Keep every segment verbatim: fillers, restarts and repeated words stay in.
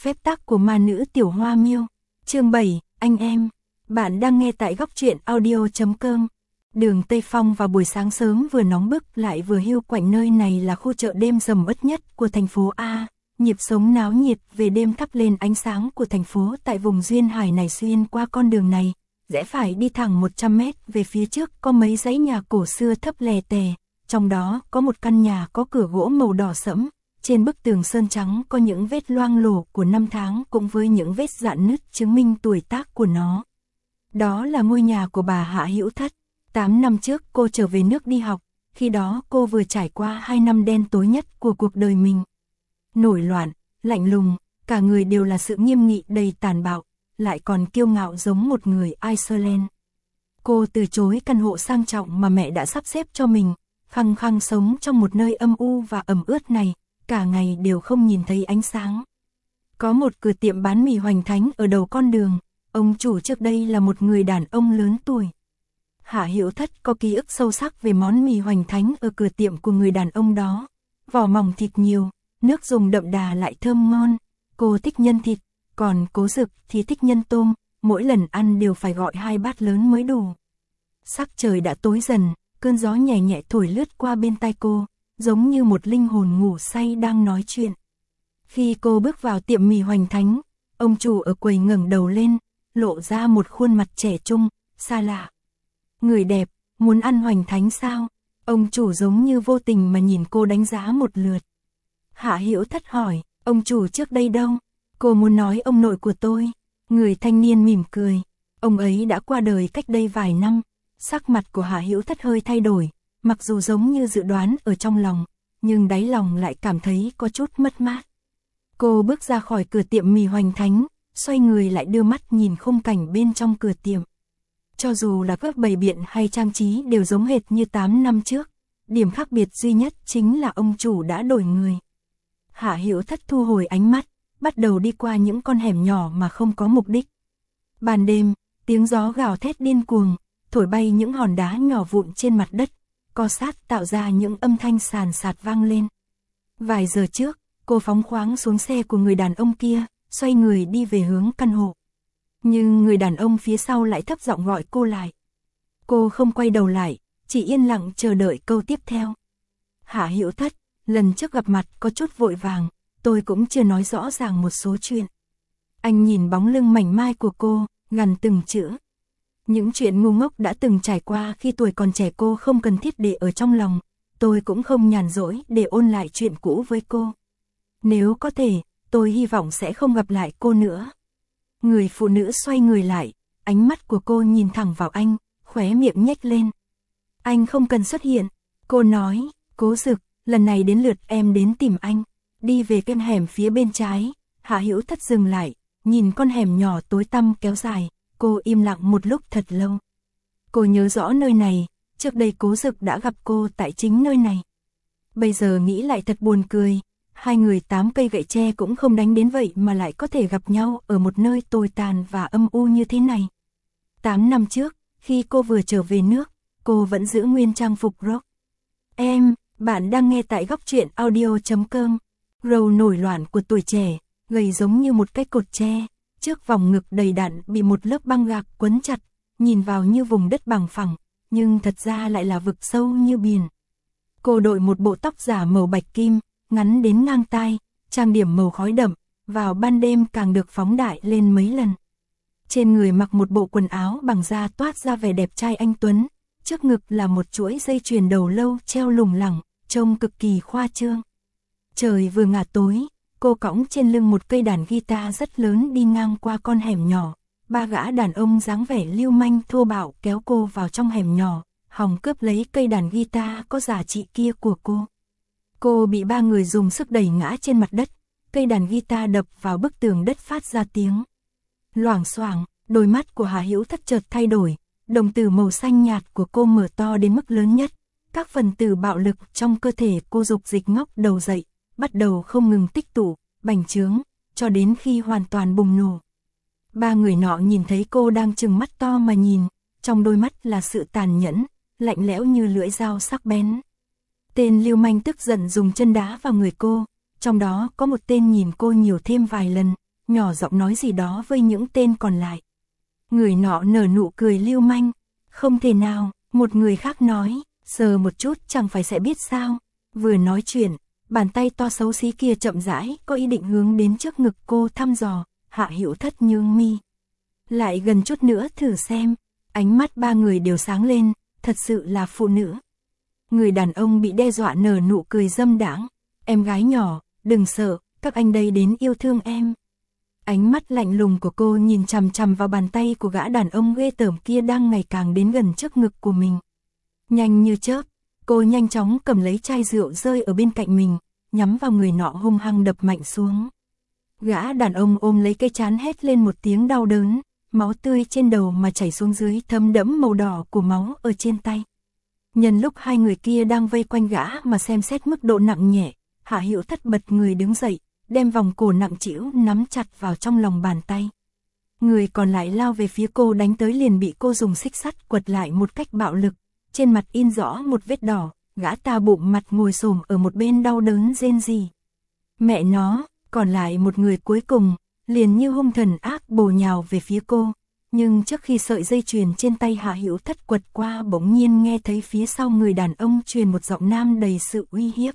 Phép tắc của ma nữ Tiểu Hoa Miêu. Chương bảy, anh em. Bạn đang nghe tại góc truyện audio chấm com. Đường Tây Phong vào buổi sáng sớm vừa nóng bức lại vừa hiu quạnh, nơi này là khu chợ đêm sầm uất nhất của thành phố A. Nhịp sống náo nhiệt về đêm thắp lên ánh sáng của thành phố tại vùng duyên hải này. Xuyên qua con đường này, rẽ phải đi thẳng một trăm mét về phía trước có mấy dãy nhà cổ xưa thấp lè tè. Trong đó có một căn nhà có cửa gỗ màu đỏ sẫm. Trên bức tường sơn trắng có những vết loang lổ của năm tháng cùng với những vết rạn nứt chứng minh tuổi tác của nó. Đó là ngôi nhà của bà Hạ Hữu Thất. tám năm trước cô trở về nước đi học, khi đó cô vừa trải qua hai năm đen tối nhất của cuộc đời mình. Nổi loạn, lạnh lùng, cả người đều là sự nghiêm nghị đầy tàn bạo, lại còn kiêu ngạo giống một người Iceland. Cô từ chối căn hộ sang trọng mà mẹ đã sắp xếp cho mình, khăng khăng sống trong một nơi âm u và ẩm ướt này, cả ngày đều không nhìn thấy ánh sáng. Có một cửa tiệm bán mì hoành thánh ở đầu con đường, ông chủ trước đây là một người đàn ông lớn tuổi. Hạ Hữu Thất có ký ức sâu sắc về món mì hoành thánh ở cửa tiệm của người đàn ông đó. Vỏ mỏng thịt nhiều, nước dùng đậm đà lại thơm ngon. Cô thích nhân thịt, còn Cố Dực thì thích nhân tôm, mỗi lần ăn đều phải gọi hai bát lớn mới đủ. Sắc trời đã tối dần, cơn gió nhẹ nhẹ thổi lướt qua bên tai cô, giống như một linh hồn ngủ say đang nói chuyện. Khi cô bước vào tiệm mì hoành thánh, ông chủ ở quầy ngẩng đầu lên, lộ ra một khuôn mặt trẻ trung, xa lạ. Người đẹp, muốn ăn hoành thánh sao? Ông chủ giống như vô tình mà nhìn cô đánh giá một lượt. Hạ Hữu Thất hỏi, ông chủ trước đây đâu? Cô muốn nói ông nội của tôi. Người thanh niên mỉm cười, ông ấy đã qua đời cách đây vài năm. Sắc mặt của Hạ Hữu Thất hơi thay đổi, mặc dù giống như dự đoán ở trong lòng, nhưng đáy lòng lại cảm thấy có chút mất mát. Cô bước ra khỏi cửa tiệm mì hoành thánh, xoay người lại đưa mắt nhìn khung cảnh bên trong cửa tiệm. Cho dù là các bày biện hay trang trí đều giống hệt như tám năm trước, điểm khác biệt duy nhất chính là ông chủ đã đổi người. Hạ Hữu Thất thu hồi ánh mắt, bắt đầu đi qua những con hẻm nhỏ mà không có mục đích. Ban đêm, tiếng gió gào thét điên cuồng, thổi bay những hòn đá nhỏ vụn trên mặt đất, co sát tạo ra những âm thanh sàn sạt vang lên. Vài giờ trước, cô phóng khoáng xuống xe của người đàn ông kia, xoay người đi về hướng căn hộ. Nhưng người đàn ông phía sau lại thấp giọng gọi cô lại. Cô không quay đầu lại, chỉ yên lặng chờ đợi câu tiếp theo. Hạ Hữu Thất, lần trước gặp mặt có chút vội vàng, tôi cũng chưa nói rõ ràng một số chuyện. Anh nhìn bóng lưng mảnh mai của cô, gằn từng chữ. Những chuyện ngu ngốc đã từng trải qua khi tuổi còn trẻ cô không cần thiết để ở trong lòng, tôi cũng không nhàn rỗi để ôn lại chuyện cũ với cô. Nếu có thể, tôi hy vọng sẽ không gặp lại cô nữa. Người phụ nữ xoay người lại, ánh mắt của cô nhìn thẳng vào anh, khóe miệng nhếch lên. Anh không cần xuất hiện, cô nói. Cố Dực, lần này đến lượt em đến tìm anh. Đi về cái hẻm phía bên trái. Hạ Hữu Thất dừng lại, nhìn con hẻm nhỏ tối tăm kéo dài. Cô im lặng một lúc thật lâu. Cô nhớ rõ nơi này, trước đây Cố Dực đã gặp cô tại chính nơi này. Bây giờ nghĩ lại thật buồn cười, hai người tám cây gậy tre cũng không đánh đến vậy mà lại có thể gặp nhau ở một nơi tồi tàn và âm u như thế này. Tám năm trước, khi cô vừa trở về nước, cô vẫn giữ nguyên trang phục rock. Em, bạn đang nghe tại góc truyện audio chấm com. Râu nổi loạn của tuổi trẻ, gầy giống như một cái cột tre. Trước vòng ngực đầy đặn bị một lớp băng gạc quấn chặt, nhìn vào như vùng đất bằng phẳng, nhưng thật ra lại là vực sâu như biển. Cô đội một bộ tóc giả màu bạch kim, ngắn đến ngang tai, trang điểm màu khói đậm, vào ban đêm càng được phóng đại lên mấy lần. Trên người mặc một bộ quần áo bằng da toát ra vẻ đẹp trai anh tuấn, trước ngực là một chuỗi dây chuyền đầu lâu treo lủng lẳng, trông cực kỳ khoa trương. Trời vừa ngả tối, cô cõng trên lưng một cây đàn guitar rất lớn đi ngang qua con hẻm nhỏ. Ba gã đàn ông dáng vẻ lưu manh thô bạo kéo cô vào trong hẻm nhỏ, hòng cướp lấy cây đàn guitar có giá trị kia của cô. Cô bị ba người dùng sức đẩy ngã trên mặt đất, cây đàn guitar đập vào bức tường đất phát ra tiếng loảng xoảng. Đôi mắt của Hạ Hữu Thất chợt thay đổi, đồng tử màu xanh nhạt của cô mở to đến mức lớn nhất, các phần tử bạo lực trong cơ thể cô dục dịch ngóc đầu dậy, bắt đầu không ngừng tích tụ, bành trướng, cho đến khi hoàn toàn bùng nổ. Ba người nọ nhìn thấy cô đang trừng mắt to mà nhìn, trong đôi mắt là sự tàn nhẫn, lạnh lẽo như lưỡi dao sắc bén. Tên lưu manh tức giận dùng chân đá vào người cô, trong đó có một tên nhìn cô nhiều thêm vài lần, nhỏ giọng nói gì đó với những tên còn lại. Người nọ nở nụ cười lưu manh. Không thể nào, một người khác nói, sờ một chút chẳng phải sẽ biết sao. Vừa nói chuyện, bàn tay to xấu xí kia chậm rãi có ý định hướng đến trước ngực cô thăm dò. Hạ Hữu Thất nhướng mi. Lại gần chút nữa thử xem. Ánh mắt ba người đều sáng lên, thật sự là phụ nữ. Người đàn ông bị đe dọa nở nụ cười dâm đãng. Em gái nhỏ, đừng sợ, các anh đây đến yêu thương em. Ánh mắt lạnh lùng của cô nhìn chằm chằm vào bàn tay của gã đàn ông ghê tởm kia đang ngày càng đến gần trước ngực của mình. Nhanh như chớp, cô nhanh chóng cầm lấy chai rượu rơi ở bên cạnh mình, nhắm vào người nọ hung hăng đập mạnh xuống. Gã đàn ông ôm lấy cái trán hét lên một tiếng đau đớn, máu tươi trên đầu mà chảy xuống dưới thấm đẫm màu đỏ của máu ở trên tay. Nhân lúc hai người kia đang vây quanh gã mà xem xét mức độ nặng nhẹ, Hạ Hữu Thất bật người đứng dậy, đem vòng cổ nặng trĩu nắm chặt vào trong lòng bàn tay. Người còn lại lao về phía cô đánh tới liền bị cô dùng xích sắt quật lại một cách bạo lực, trên mặt in rõ một vết đỏ, gã ta bụng mặt ngồi xổm ở một bên đau đớn rên rỉ. Mẹ nó, còn lại một người cuối cùng, liền như hung thần ác bổ nhào về phía cô, nhưng trước khi sợi dây chuyền trên tay Hạ Hữu Thất quật qua bỗng nhiên nghe thấy phía sau người đàn ông truyền một giọng nam đầy sự uy hiếp.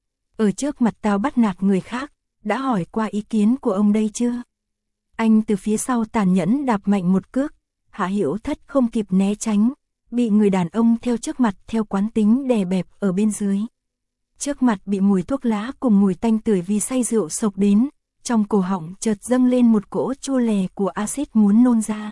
Ở trước mặt tao bắt nạt người khác, đã hỏi qua ý kiến của ông đây chưa? Anh từ phía sau tàn nhẫn đạp mạnh một cước, Hạ Hữu Thất không kịp né tránh, bị người đàn ông theo trước mặt theo quán tính đè bẹp ở bên dưới. Trước mặt bị mùi thuốc lá cùng mùi tanh tưởi vì say rượu sộc đến, trong cổ họng chợt dâng lên một cỗ chua lè của axit muốn nôn ra.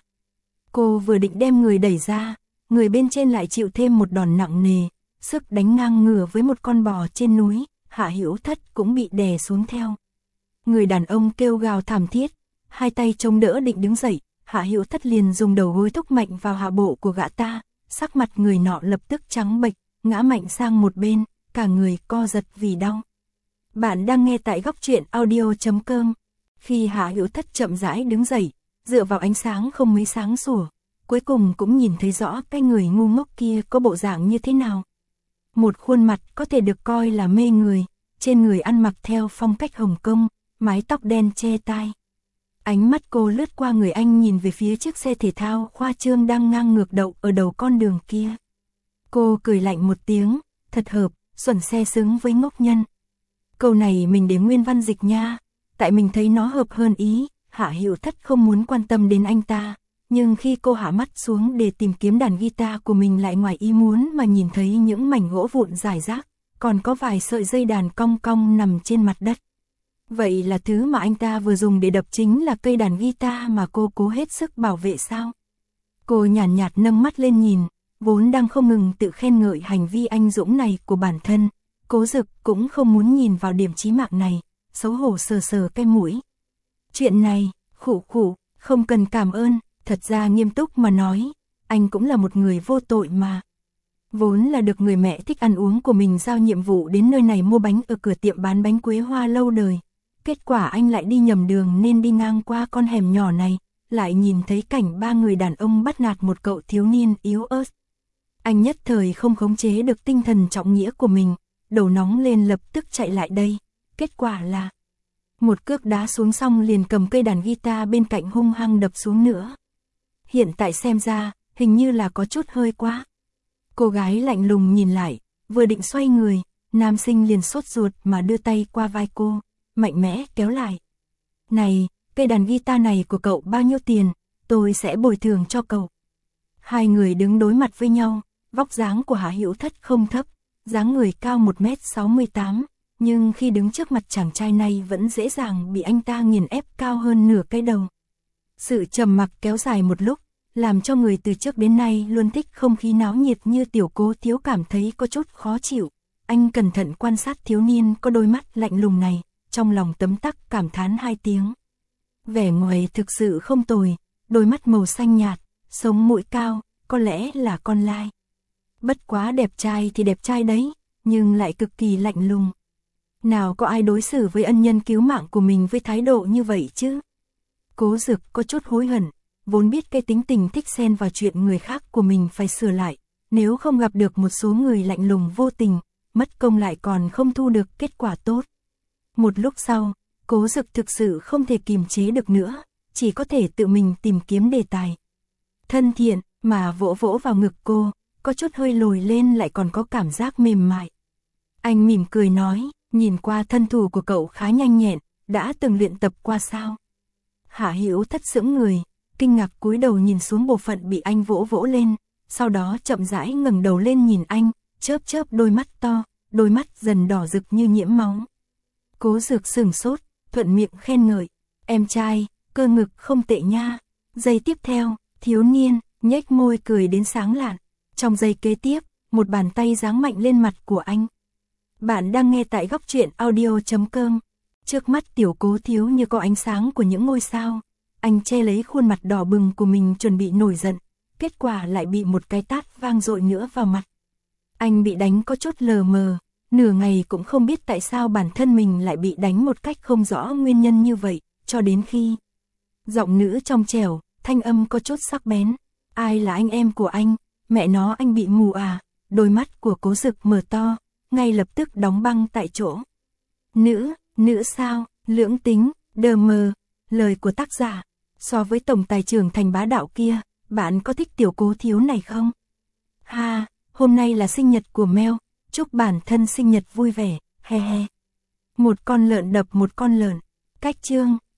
Cô vừa định đem người đẩy ra, người bên trên lại chịu thêm một đòn nặng nề, sức đánh ngang ngửa với một con bò trên núi, Hạ Hữu Thất cũng bị đè xuống theo. Người đàn ông kêu gào thảm thiết, hai tay chống đỡ định đứng dậy, Hạ Hữu Thất liền dùng đầu gối thúc mạnh vào hạ bộ của gã ta, sắc mặt người nọ lập tức trắng bệch, ngã mạnh sang một bên, cả người co giật vì đau. Bạn đang nghe tại góc truyện audio chấm com. Khi Hạ Hữu Thất chậm rãi đứng dậy, dựa vào ánh sáng không mấy sáng sủa, cuối cùng cũng nhìn thấy rõ cái người ngu ngốc kia có bộ dạng như thế nào. Một khuôn mặt có thể được coi là mê người, trên người ăn mặc theo phong cách Hồng Kông, mái tóc đen che tai. Ánh mắt cô lướt qua người anh nhìn về phía chiếc xe thể thao khoa trương đang ngang ngược đậu ở đầu con đường kia. Cô cười lạnh một tiếng, thật hợp, xuẩn xe xứng với ngốc nhân. Câu này mình để nguyên văn dịch nha, tại mình thấy nó hợp hơn ý. Hạ Hữu Thất không muốn quan tâm đến anh ta, nhưng khi cô hạ mắt xuống để tìm kiếm đàn guitar của mình lại ngoài ý muốn mà nhìn thấy những mảnh gỗ vụn rải rác, còn có vài sợi dây đàn cong cong nằm trên mặt đất. Vậy là thứ mà anh ta vừa dùng để đập chính là cây đàn guitar mà cô cố hết sức bảo vệ sao? Cô nhàn nhạt, nhạt nâng mắt lên nhìn, vốn đang không ngừng tự khen ngợi hành vi anh dũng này của bản thân, Cố Dực cũng không muốn nhìn vào điểm chí mạng này, xấu hổ sờ sờ cái mũi. Chuyện này, khụ khụ, không cần cảm ơn, thật ra nghiêm túc mà nói, anh cũng là một người vô tội mà. Vốn là được người mẹ thích ăn uống của mình giao nhiệm vụ đến nơi này mua bánh ở cửa tiệm bán bánh quế hoa lâu đời. Kết quả anh lại đi nhầm đường nên đi ngang qua con hẻm nhỏ này, lại nhìn thấy cảnh ba người đàn ông bắt nạt một cậu thiếu niên yếu ớt. Anh nhất thời không khống chế được tinh thần trọng nghĩa của mình, đầu nóng lên lập tức chạy lại đây. Kết quả là một cước đá xuống xong liền cầm cây đàn guitar bên cạnh hung hăng đập xuống nữa. Hiện tại xem ra, hình như là có chút hơi quá. Cô gái lạnh lùng nhìn lại, vừa định xoay người, nam sinh liền sốt ruột mà đưa tay qua vai cô, mạnh mẽ kéo lại. Này, cây đàn guitar này của cậu bao nhiêu tiền, tôi sẽ bồi thường cho cậu. Hai người đứng đối mặt với nhau, vóc dáng của Hạ Hữu Thất không thấp, dáng người cao một mét sáu mươi tám, nhưng khi đứng trước mặt chàng trai này vẫn dễ dàng bị anh ta nghiền ép cao hơn nửa cái đầu. Sự trầm mặc kéo dài một lúc, làm cho người từ trước đến nay luôn thích không khí náo nhiệt như Tiểu Cố Thiếu cảm thấy có chút khó chịu. Anh cẩn thận quan sát thiếu niên có đôi mắt lạnh lùng này, trong lòng tấm tắc cảm thán hai tiếng. Vẻ ngoài thực sự không tồi, đôi mắt màu xanh nhạt, sống mũi cao, có lẽ là con lai. Bất quá đẹp trai thì đẹp trai đấy, nhưng lại cực kỳ lạnh lùng. Nào có ai đối xử với ân nhân cứu mạng của mình với thái độ như vậy chứ? Cố Dực có chút hối hận, vốn biết cái tính tình thích xen vào chuyện người khác của mình phải sửa lại, nếu không gặp được một số người lạnh lùng vô tình, mất công lại còn không thu được kết quả tốt. Một lúc sau, Cố Dực thực sự không thể kìm chế được nữa, chỉ có thể tự mình tìm kiếm đề tài. Thân thiện, mà vỗ vỗ vào ngực cô, có chút hơi lồi lên lại còn có cảm giác mềm mại. Anh mỉm cười nói, nhìn qua thân thủ của cậu khá nhanh nhẹn, đã từng luyện tập qua sao? Hạ Hữu Thất sững người, kinh ngạc cúi đầu nhìn xuống bộ phận bị anh vỗ vỗ lên, sau đó chậm rãi ngẩng đầu lên nhìn anh, chớp chớp đôi mắt to, đôi mắt dần đỏ rực như nhiễm máu. Cố Dực sửng sốt, thuận miệng khen ngợi, em trai, cơ ngực không tệ nha. Giây tiếp theo, thiếu niên, nhếch môi cười đến sáng lạn. Trong giây kế tiếp, một bàn tay giáng mạnh lên mặt của anh. Bạn đang nghe tại góc truyện audio chấm com. Trước mắt tiểu Cố thiếu như có ánh sáng của những ngôi sao. Anh che lấy khuôn mặt đỏ bừng của mình chuẩn bị nổi giận. Kết quả lại bị một cái tát vang dội nữa vào mặt. Anh bị đánh có chút lờ mờ. Nửa ngày cũng không biết tại sao bản thân mình lại bị đánh một cách không rõ nguyên nhân như vậy. Cho đến khi giọng nữ trong trẻo, thanh âm có chút sắc bén. Ai là anh em của anh? Mẹ nó, anh bị mù à? Đôi mắt của Cố Dực mở to, ngay lập tức đóng băng tại chỗ. Nữ, nữ sao? Lưỡng tính, đờ mờ. Lời của tác giả. So với tổng tài trưởng Thành bá đạo kia, bạn có thích tiểu Cố thiếu này không? Ha, hôm nay là sinh nhật của Mel, chúc bản thân sinh nhật vui vẻ, he he. Một con lợn đập một con lợn. Cách chương.